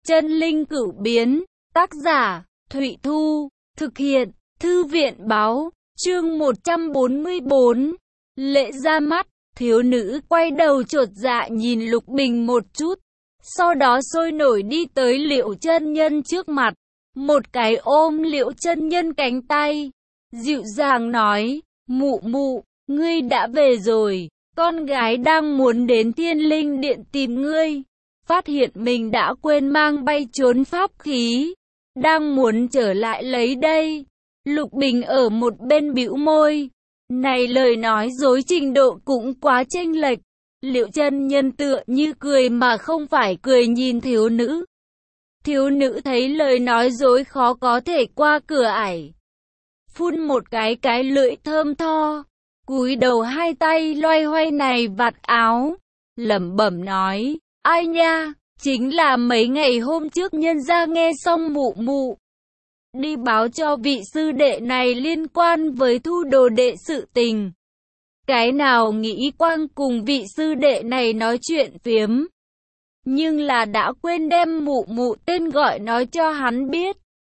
Chân linh cửu biến, tác giả, Thụy Thu, thực hiện, Thư viện báo, chương 144. Lệ ra mắt, thiếu nữ quay đầu chột dạ nhìn Lục Bình một chút, sau đó sôi nổi đi tới Liệu Chân Nhân trước mặt, một cái ôm Liệu Chân Nhân cánh tay, dịu dàng nói, mụ mụ, ngươi đã về rồi, con gái đang muốn đến Thiên Linh Điện tìm ngươi. Phát hiện mình đã quên mang bay trốn pháp khí, đang muốn trở lại lấy đây. Lục Bình ở một bên bĩu môi, này lời nói dối trình độ cũng quá chênh lệch. Liệu Chân Nhân tựa như cười mà không phải cười nhìn thiếu nữ. Thiếu nữ thấy lời nói dối khó có thể qua cửa ải, phun một cái lưỡi thơm tho, cúi đầu hai tay loay hoay này vạt áo, lẩm bẩm nói, ai nha, chính là mấy ngày hôm trước nhân gia nghe xong mụ mụ đi báo cho vị sư đệ này liên quan với thu đồ đệ sự tình. Cái nào nghĩ quang cùng vị sư đệ này nói chuyện phiếm, nhưng là đã quên đem mụ mụ tên gọi nói cho hắn biết.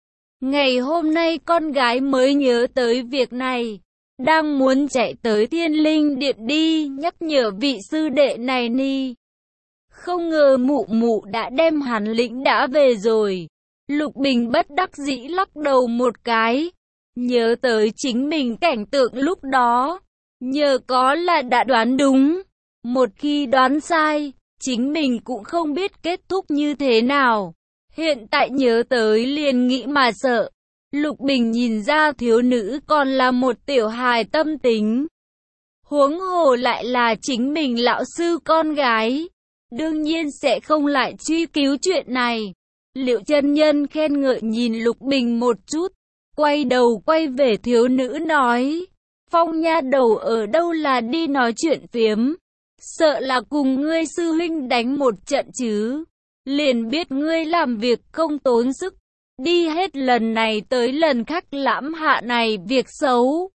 Ngày hôm nay con gái mới nhớ tới việc này, đang muốn chạy tới Thiên Linh Điện đi nhắc nhở vị sư đệ này ni. Không ngờ mụ mụ đã đem hắn lĩnh đã về rồi. Lục Bình bất đắc dĩ lắc đầu một cái, nhớ tới chính mình cảnh tượng lúc đó, nhờ có là đã đoán đúng. Một khi đoán sai, chính mình cũng không biết kết thúc như thế nào. Hiện tại nhớ tới liền nghĩ mà sợ. Lục Bình nhìn ra thiếu nữ còn là một tiểu hài tâm tính, huống hồ lại là chính mình lão sư con gái, đương nhiên sẽ không lại truy cứu chuyện này. Liệu Chân Nhân khen ngợi nhìn Lục Bình một chút, quay đầu quay về thiếu nữ nói, Phong nha đầu ở đâu là đi nói chuyện phiếm, sợ là cùng ngươi sư huynh đánh một trận chứ, liền biết ngươi làm việc không tốn sức, đi hết lần này tới lần khác lãm hạ này việc xấu.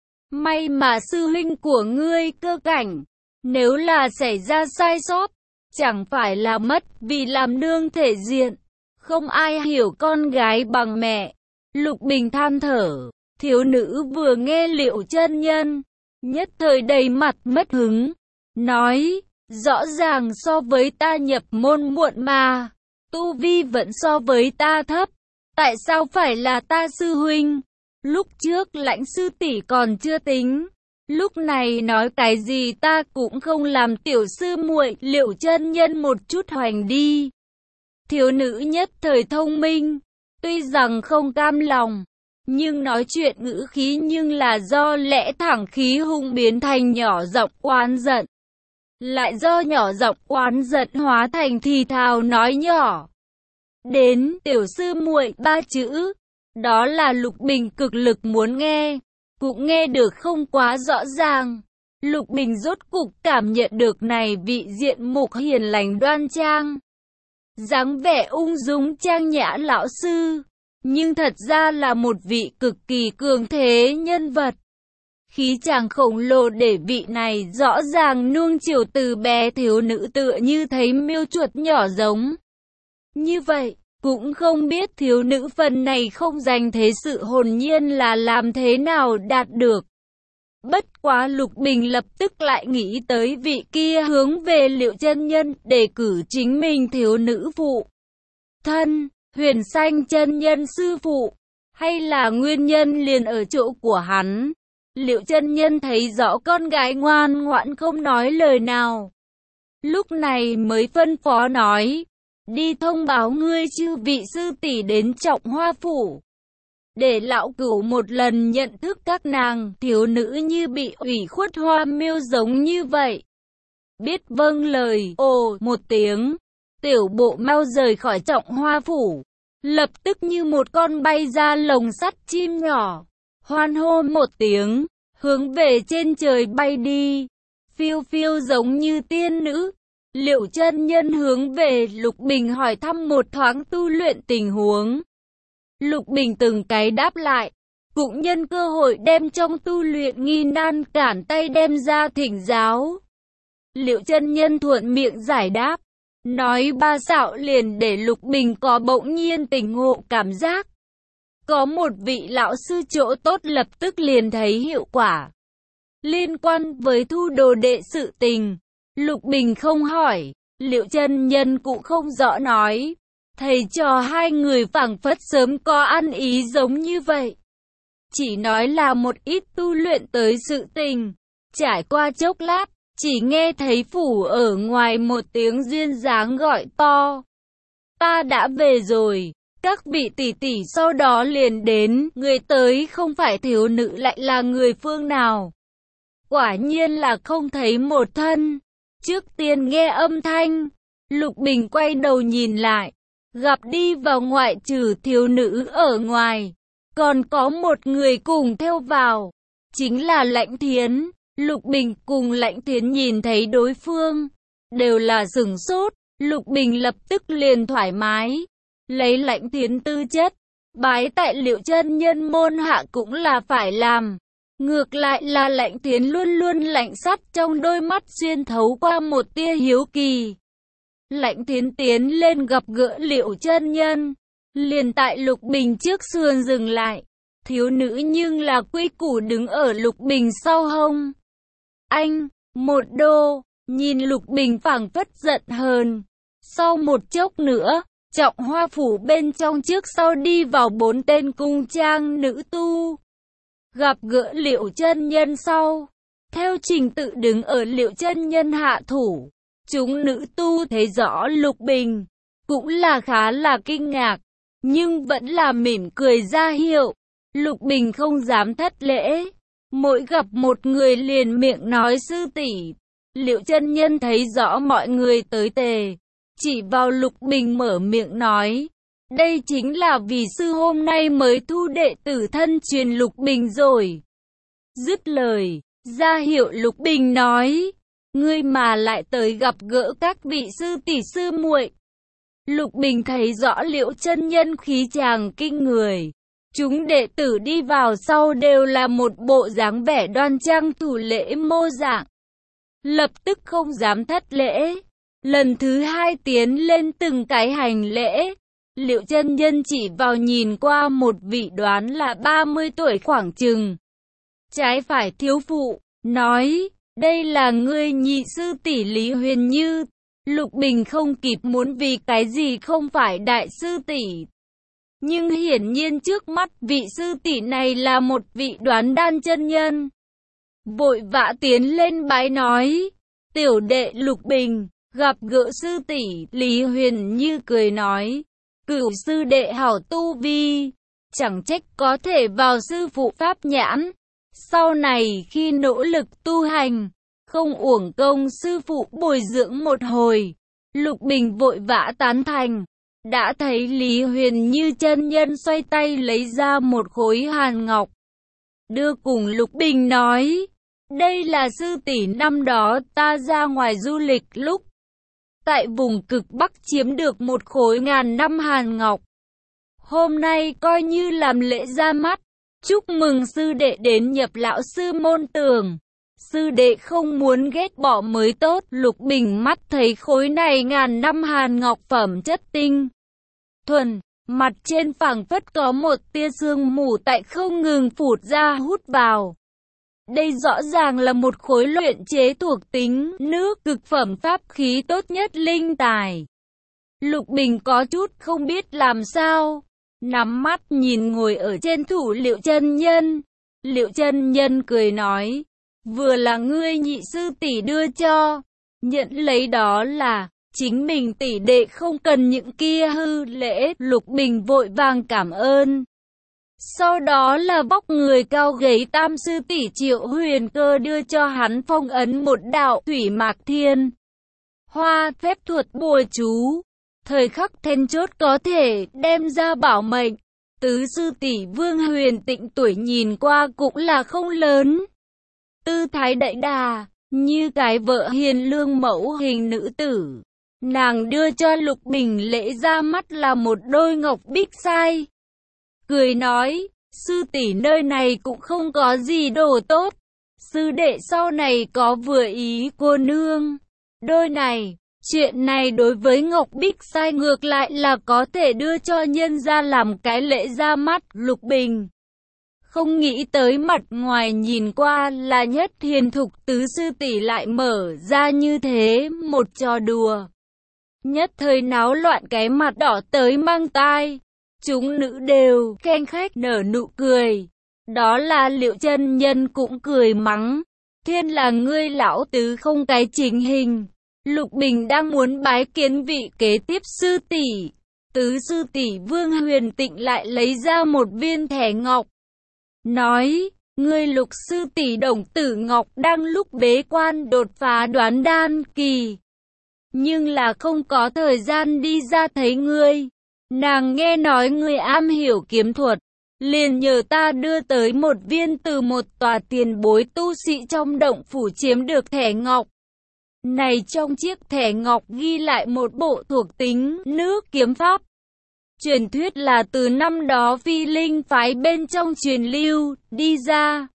May mà sư huynh của ngươi cơ cảnh, nếu là xảy ra sai sót, chẳng phải là mất vì làm nương thể diện. Không ai hiểu con gái bằng mẹ. Lục Bình than thở. Thiếu nữ vừa nghe Liệu Chân Nhân, nhất thời đầy mặt mất hứng, nói, rõ ràng so với ta nhập môn muộn mà, tu vi vẫn so với ta thấp, tại sao phải là ta sư huynh? Lúc trước Lãnh sư tỷ còn chưa tính, lúc này nói cái gì ta cũng không làm tiểu sư muội. Liệu Chân Nhân một chút hoành đi. Thiếu nữ nhất thời thông minh, tuy rằng không cam lòng, nhưng nói chuyện ngữ khí nhưng là do lẽ thẳng khí hung biến thành nhỏ giọng oán giận, lại do nhỏ giọng oán giận hóa thành thì thào nói nhỏ. Đến tiểu sư muội ba chữ, đó là Lục Bình cực lực muốn nghe, cũng nghe được không quá rõ ràng. Lục Bình rốt cục cảm nhận được này vị diện mục hiền lành đoan trang, dáng vẻ ung dung trang nhã lão sư, nhưng thật ra là một vị cực kỳ cường thế nhân vật. Khí chàng khổng lồ để vị này rõ ràng nuông chiều từ bé thiếu nữ tựa như thấy miêu chuột nhỏ giống. Như vậy, cũng không biết thiếu nữ phần này không dành thế sự hồn nhiên là làm thế nào đạt được. Bất quá Lục Bình lập tức lại nghĩ tới vị kia hướng về Liệu Chân Nhân để cử chính mình thiếu nữ phụ thân, Huyền Sanh Chân Nhân sư phụ, hay là nguyên nhân liền ở chỗ của hắn. Liệu Chân Nhân thấy rõ con gái ngoan ngoãn không nói lời nào, lúc này mới phân phó nói, đi thông báo ngươi chư vị sư tỷ đến Trọng Hoa phủ, để lão cửu một lần nhận thức các nàng. Thiếu nữ như bị ủy khuất hoa miêu giống như vậy, biết vâng lời, ồ một tiếng, tiểu bộ mau rời khỏi Trọng Hoa phủ, lập tức như một con bay ra lồng sắt chim nhỏ, hoan hô một tiếng, hướng về trên trời bay đi, phiêu phiêu giống như tiên nữ. Liệu Chân Nhân hướng về Lục Bình hỏi thăm một thoáng tu luyện tình huống. Lục Bình từng cái đáp lại, cũng nhân cơ hội đem trong tu luyện nghi nan cản tay đem ra thỉnh giáo. Liệu Chân Nhân thuận miệng giải đáp, Nói ba xạo liền để Lục Bình có bỗng nhiên tỉnh ngộ cảm giác. Có một vị lão sư chỗ tốt lập tức liền thấy hiệu quả. Liên quan với thu đồ đệ sự tình, Lục Bình không hỏi, Liệu chân nhân cũng không rõ nói. Thầy trò hai người phảng phất sớm có ăn ý giống như vậy. Chỉ nói là một ít tu luyện tới sự tình. Trải qua chốc lát, chỉ nghe thấy phủ ở ngoài một tiếng duyên dáng gọi to. Ta đã về rồi. Các vị tỷ tỷ sau đó liền đến, người tới không phải thiếu nữ lại là người phương nào. Quả nhiên là không thấy một thân. Trước tiên nghe âm thanh, Lục Bình quay đầu nhìn lại, gặp đi vào ngoại trừ thiếu nữ ở ngoài, còn có một người cùng theo vào, chính là Lãnh Thiến. Lục Bình cùng Lãnh Thiến nhìn thấy đối phương, đều là sửng sốt, Lục Bình lập tức liền thoải mái, lấy Lãnh Thiến tư chất, bái tại Liệu chân nhân môn hạ cũng là phải làm. Ngược lại là Lãnh Thiến luôn luôn lạnh sắt trong đôi mắt xuyên thấu qua một tia hiếu kỳ. Lãnh Thiến tiến lên gặp gỡ Liệu chân nhân, liền tại Lục Bình trước sườn dừng lại. Thiếu nữ nhưng là quy củ đứng ở Lục Bình sau hông. Anh, một đô, nhìn Lục Bình phảng phất giận hờn. Sau một chốc nữa, Trọng Hoa phủ bên trong trước sau đi vào 4 tên cung trang nữ tu. Gặp gỡ Liệu chân nhân sau, theo trình tự đứng ở Liệu chân nhân hạ thủ. Chúng nữ tu thấy rõ Lục Bình, cũng là khá là kinh ngạc, nhưng vẫn là mỉm cười ra hiệu. Lục Bình không dám thất lễ, mỗi gặp một người liền miệng nói sư tỷ. Liệu chân nhân thấy rõ mọi người tới tề, chỉ vào Lục Bình mở miệng nói, đây chính là vì sư hôm nay mới thu đệ tử thân truyền Lục Bình rồi. Dứt lời, ra hiệu Lục Bình nói, ngươi mà lại tới gặp gỡ các vị sư tỷ sư muội. Lục Bình thấy rõ Liệu chân nhân khí chàng kinh người. Chúng đệ tử đi vào sau đều là một bộ dáng vẻ đoan trang thủ lễ mô dạng. Lập tức không dám thất lễ. Lần thứ hai tiến lên từng cái hành lễ. Liệu chân nhân chỉ vào nhìn qua một vị đoán là 30 tuổi khoảng chừng. Trái phải thiếu phụ, nói, đây là ngươi nhị sư tỷ Lý Huyền Như. Lục Bình không kịp muốn vì cái gì không phải đại sư tỷ. Nhưng hiển nhiên trước mắt vị sư tỷ này là một vị đoán đan chân nhân. Vội vã tiến lên bái nói, tiểu đệ Lục Bình, gặp gỡ sư tỷ. Lý Huyền Như cười nói, cửu sư đệ hảo tu vi, chẳng trách có thể vào sư phụ pháp nhãn. Sau này khi nỗ lực tu hành, không uổng công sư phụ bồi dưỡng một hồi. Lục Bình vội vã tán thành. Đã thấy Lý Huyền Như chân nhân xoay tay lấy ra một khối hàn ngọc, đưa cùng Lục Bình nói, đây là sư tỷ năm đó ta ra ngoài du lịch lúc tại vùng cực Bắc chiếm được một khối 1000 năm hàn ngọc. Hôm nay coi như làm lễ ra mắt, chúc mừng sư đệ đến nhập lão sư môn tường. Sư đệ không muốn ghét bỏ mới tốt. Lục Bình mắt thấy khối này 1000 năm hàn ngọc phẩm chất tinh thuần, mặt trên phảng phất có một tia sương mù tại không ngừng phụt ra hút vào. Đây rõ ràng là một khối luyện chế thuộc tính nước cực phẩm pháp khí tốt nhất linh tài. Lục Bình có chút không biết làm sao, nắm mắt nhìn ngồi ở trên thủ Liệu chân nhân. Liệu chân nhân cười nói, vừa là ngươi nhị sư tỷ đưa cho, nhận lấy đó là chính mình tỷ đệ không cần những kia hư lễ. Lục Bình vội vàng cảm ơn. Sau đó là vóc người cao gầy tam sư tỷ Triệu Huyền Cơ đưa cho hắn phong ấn một đạo thủy mạc thiên hoa phép thuật bùa chú. Thời khắc then chốt có thể đem ra bảo mệnh. Tứ sư tỷ Vương Huyền Tịnh tuổi nhìn qua cũng là không lớn. Tư thái đẫy đà, như cái vợ hiền lương mẫu hình nữ tử. Nàng đưa cho Lục Bình lễ ra mắt là một đôi ngọc bích sai. Cười nói, sư tỷ nơi này cũng không có gì đồ tốt. Sư đệ sau này có vừa ý cô nương. Đôi này, Chuyện này đối với Ngọc Bích sai ngược lại là có thể đưa cho nhân gia làm cái lễ ra mắt. Lục Bình không nghĩ tới mặt ngoài nhìn qua là nhất hiền thục tứ sư tỷ lại mở ra như thế một trò đùa. Nhất thời náo loạn cái mặt đỏ tới mang tai. Chúng nữ đều khen khách nở nụ cười. Đó là Liệu chân nhân cũng cười mắng. Thiên là ngươi lão tứ không cái chính hình. Lục Bình đang muốn bái kiến vị kế tiếp sư tỷ. Tứ sư tỷ Vương Huyền Tịnh lại lấy ra một viên thẻ ngọc. Nói, ngươi Lục sư tỷ Đồng Tử Ngọc đang lúc bế quan đột phá đoán đan kỳ. Nhưng là không có thời gian đi ra thấy ngươi. Nàng nghe nói ngươi am hiểu kiếm thuật. Liền nhờ ta đưa tới một viên từ một tòa tiền bối tu sĩ trong động phủ chiếm được thẻ ngọc. Này trong chiếc thẻ ngọc ghi lại một bộ thuộc tính nước kiếm pháp. Truyền thuyết là từ năm đó Phi Linh phái bên trong truyền lưu đi ra.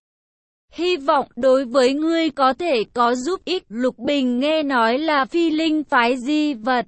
Hy vọng đối với ngươi có thể có giúp ích. Lục Bình nghe nói là Phi Linh phái di vật.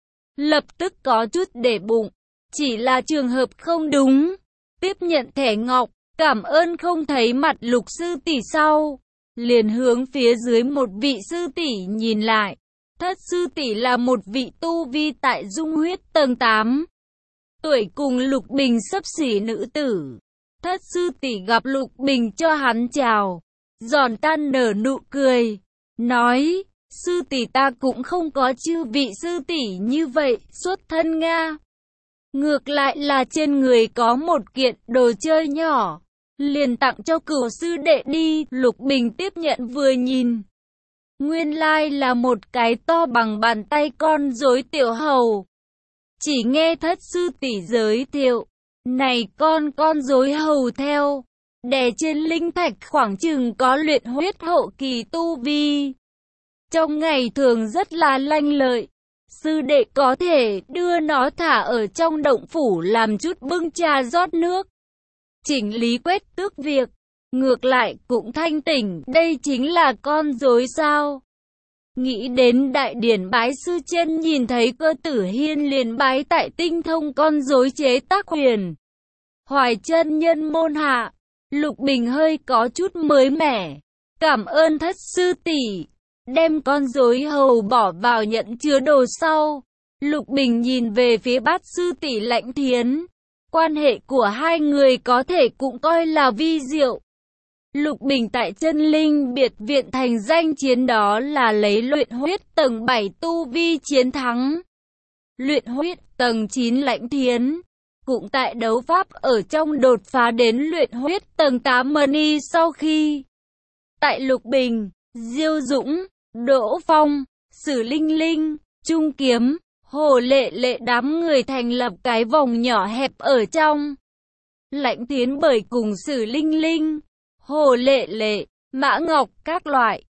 Lập tức có chút để bụng. Chỉ là trường hợp không đúng. Tiếp nhận thẻ ngọc, cảm ơn không thấy mặt Lục sư tỷ sau. Liền hướng phía dưới một vị sư tỷ nhìn lại. Thất sư tỷ là một vị tu vi tại dung huyết tầng 8. Tuổi cùng Lục Bình xấp xỉ nữ tử. Thất sư tỷ gặp Lục Bình cho hắn chào. Giòn tan nở nụ cười. Nói, sư tỷ ta cũng không có chư vị sư tỷ như vậy, xuất thân Nga. Ngược lại là trên người có một kiện đồ chơi nhỏ. Liền tặng cho cửu sư đệ đi. Lục Bình tiếp nhận vừa nhìn. Nguyên lai là một cái to bằng bàn tay con rối tiểu hầu. Chỉ nghe thất sư tỷ giới thiệu. Này con rối hầu theo. Đè trên linh thạch khoảng chừng có luyện huyết hậu kỳ tu vi. Trong ngày thường rất là lanh lợi. Sư đệ có thể đưa nó thả ở trong động phủ làm chút bưng trà rót nước. Chỉnh lý quét tước việc. Ngược lại cũng thanh tỉnh. Đây chính là con rối sao? Nghĩ đến đại điển bái sư chân nhìn thấy Cơ Tử Hiên liền bái tại tinh thông con rối chế tác huyền. Hoài chân nhân môn hạ. Lục Bình hơi có chút mới mẻ. Cảm ơn thất sư tỷ. Đem con rối hầu bỏ vào nhận chứa đồ sau. Lục Bình nhìn về phía bát sư tỷ Lãnh Thiến. Quan hệ của hai người có thể cũng coi là vi diệu. Lục Bình tại Chân Linh biệt viện thành danh chiến đó là lấy luyện huyết tầng 7 tu vi chiến thắng. Luyện huyết tầng 9 Lãnh Thiến. Cũng tại đấu pháp ở trong đột phá đến luyện huyết tầng 8 Mani sau khi. Tại Lục Bình, Diêu Dũng, Đỗ Phong, Sử Linh Linh, Trung Kiếm, Hồ Lệ Lệ đám người thành lập cái vòng nhỏ hẹp ở trong. Lãnh Thiến bởi cùng Sử Linh Linh, Hồ Lệ Lệ, Mã Ngọc các loại,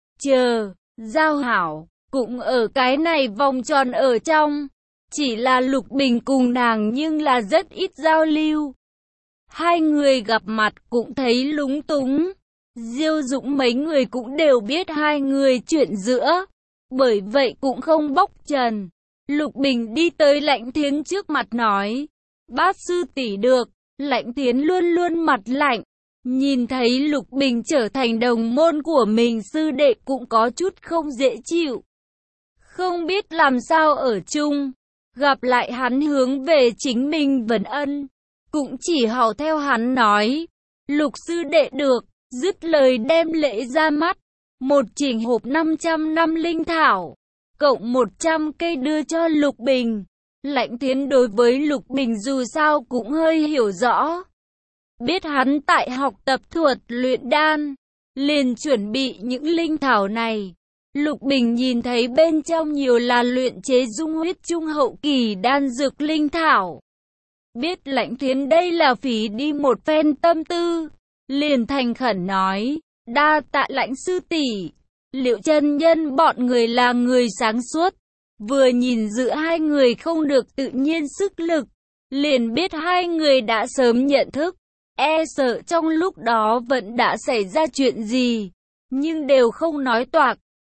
Giao Hảo, cũng ở cái này vòng tròn ở trong. Chỉ là Lục Bình cùng nàng nhưng là rất ít giao lưu. Hai người gặp mặt cũng thấy lúng túng. Diêu Dũng mấy người cũng đều biết hai người chuyện giữa. Bởi vậy cũng không bóc trần. Lục Bình đi tới Lãnh Thiến trước mặt nói. Bát sư tỷ được. Lãnh Thiến luôn luôn mặt lạnh. Nhìn thấy Lục Bình trở thành đồng môn của mình sư đệ cũng có chút không dễ chịu. Không biết làm sao ở chung. Gặp lại hắn hướng về chính mình vấn ân. Cũng chỉ hầu theo hắn nói. Lục sư đệ được. Dứt lời đem lễ ra mắt. Một chỉnh hộp 500 năm linh thảo. Cộng 100 cây đưa cho Lục Bình. Lãnh Thiến đối với Lục Bình dù sao cũng hơi hiểu rõ. Biết hắn tại học tập thuật luyện đan. Liền chuẩn bị những linh thảo này. Lục Bình nhìn thấy bên trong nhiều là luyện chế dung huyết trung hậu kỳ đan dược linh thảo. Biết Lãnh Thiến đây là phí đi một phen tâm tư. Liền thành khẩn nói, đa tạ Lãnh sư tỷ. Liệu chân nhân bọn người là người sáng suốt. Vừa nhìn giữa hai người không được tự nhiên sức lực. Liền biết hai người đã sớm nhận thức. E sợ trong lúc đó vẫn đã xảy ra chuyện gì. Nhưng đều không nói toạc.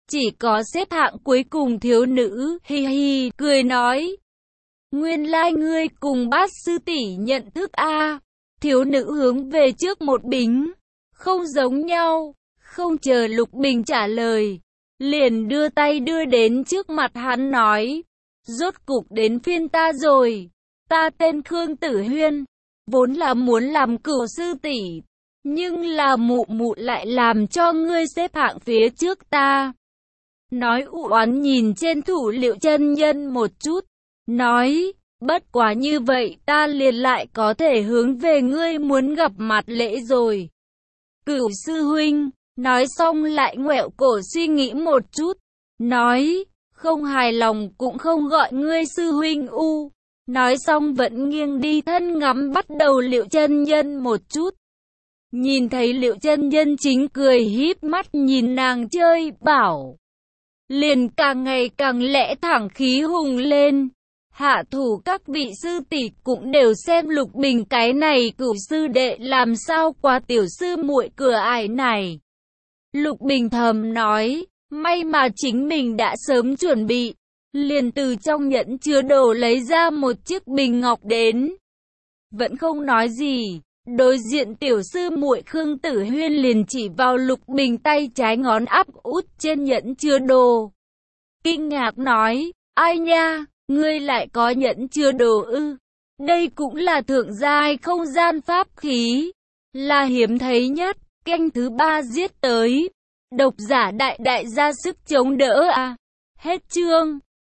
Chỉ có xếp hạng cuối cùng thiếu nữ, hi hi, cười nói. Nguyên lai ngươi cùng Bát sư tỷ nhận thức a. Thiếu nữ hướng về trước một bính. Không giống nhau, không chờ Lục Bình trả lời. Liền đưa tay đưa đến trước mặt hắn nói. Rốt cục đến phiên ta rồi. Ta tên Khương Tử Huyên. Vốn là muốn làm cửu sư tỷ. Nhưng là mụ mụ lại làm cho ngươi xếp hạng phía trước ta. Nói u oán nhìn trên thủ Liệu chân nhân một chút. Nói, bất quá như vậy ta liền lại có thể hướng về ngươi muốn gặp mặt lễ rồi. Cửu sư huynh, nói xong lại ngoẹo cổ suy nghĩ một chút. Nói, không hài lòng cũng không gọi ngươi sư huynh u. Nói xong vẫn nghiêng đi thân ngắm bắt đầu Liệu chân nhân một chút. Nhìn thấy Liệu chân nhân chính cười híp mắt nhìn nàng chơi, bảo. Liền càng ngày càng lẽ thẳng khí hùng lên. Hạ thủ các vị sư tỷ cũng đều xem Lục Bình cái này cửu sư đệ làm sao qua tiểu sư muội cửa ải này. Lục Bình thầm nói, may mà chính mình đã sớm chuẩn bị. Liền từ trong nhẫn chứa đồ lấy ra một chiếc bình ngọc đến. Vẫn không nói gì. Đối diện tiểu sư muội Khương Tử Huyên liền chỉ vào Lục Bình tay trái ngón áp út trên nhẫn chứa đồ. Kinh ngạc nói, ai nha, ngươi lại có nhẫn chứa đồ ư? Đây cũng là thượng giai không gian pháp khí. Là hiếm thấy nhất, canh thứ 3 giết tới. Độc giả đại đại ra sức chống đỡ à. Hết chương.